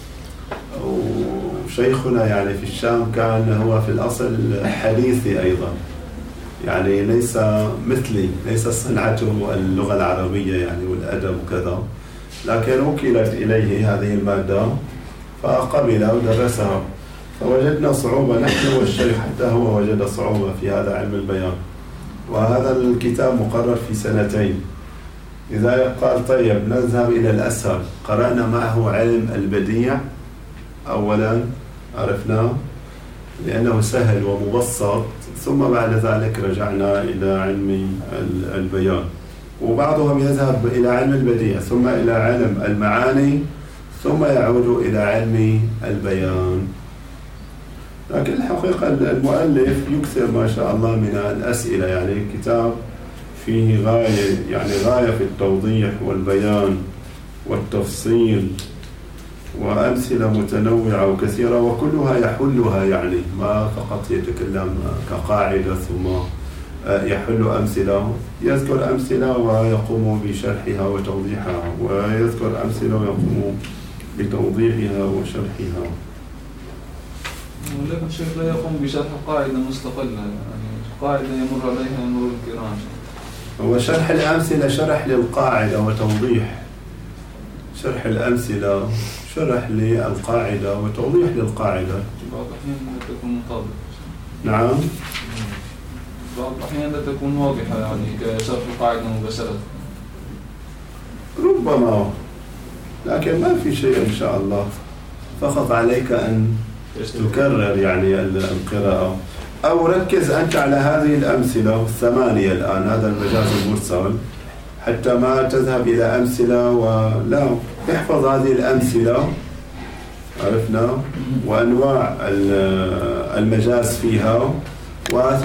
وشيخنا يعني في الشام كان هو في الأصل حديثي أيضا، يعني ليس مثلي، ليس صنعته اللغة العربية يعني والأدب وكذا، لكن وكلت إليه هذه المادة فقبل ودرسها، فوجدنا صعوبة نحن والشيخ حتى هو وجد صعوبة في هذا علم البيان. وهذا الكتاب مقرر في 2 سنين. إذا قال طيب نذهب إلى الأسهل، قرأنا معه علم البديع أولا عرفناه لأنه سهل ومبسط، ثم بعد ذلك رجعنا إلى علم البيان. وبعضهم يذهب إلى علم البديع ثم إلى علم المعاني ثم يعود إلى علم البيان. لكن الحقيقة المؤلف يكثر ما شاء الله من الأسئلة، يعني الكتاب فيه غاية في التوضيح والبيان والتفصيل، وأمثلة متنوعة وكثيرة، وكلها يحلها، يعني ما فقط يتكلم كقاعدة ثم يحل أمثلة، يذكر أمثلة ويقوم بشرحها وتوضيحها، ويذكر أمثلة ويقوم بتوضيحها وشرحها. ولكن الشيخ لا يقوم بشرح قاعدة مستقلة، يعني قاعدة يمر عليها مرور الكرام. هو شرح الأمثلة شرح للقاعدة وتوضيح، شرح الأمثلة شرح للقاعدة وتوضيح للقاعدة. بعض الأحيان لا تكون مطابقة. نعم. بعض الأحيان لا تكون واضحة، يعني كشرح القاعدة مباشرة. ربما، لكن ما في شيء إن شاء الله، فقط عليك أن تكرر يعني القراءة، أو ركز أنت على هذه الأمثلة الثمانية الآن، هذا المجاز المرسل، حتى ما تذهب إلى أمثلة ولا احفظ هذه الأمثلة، عرفنا، وأنواع المجاز فيها،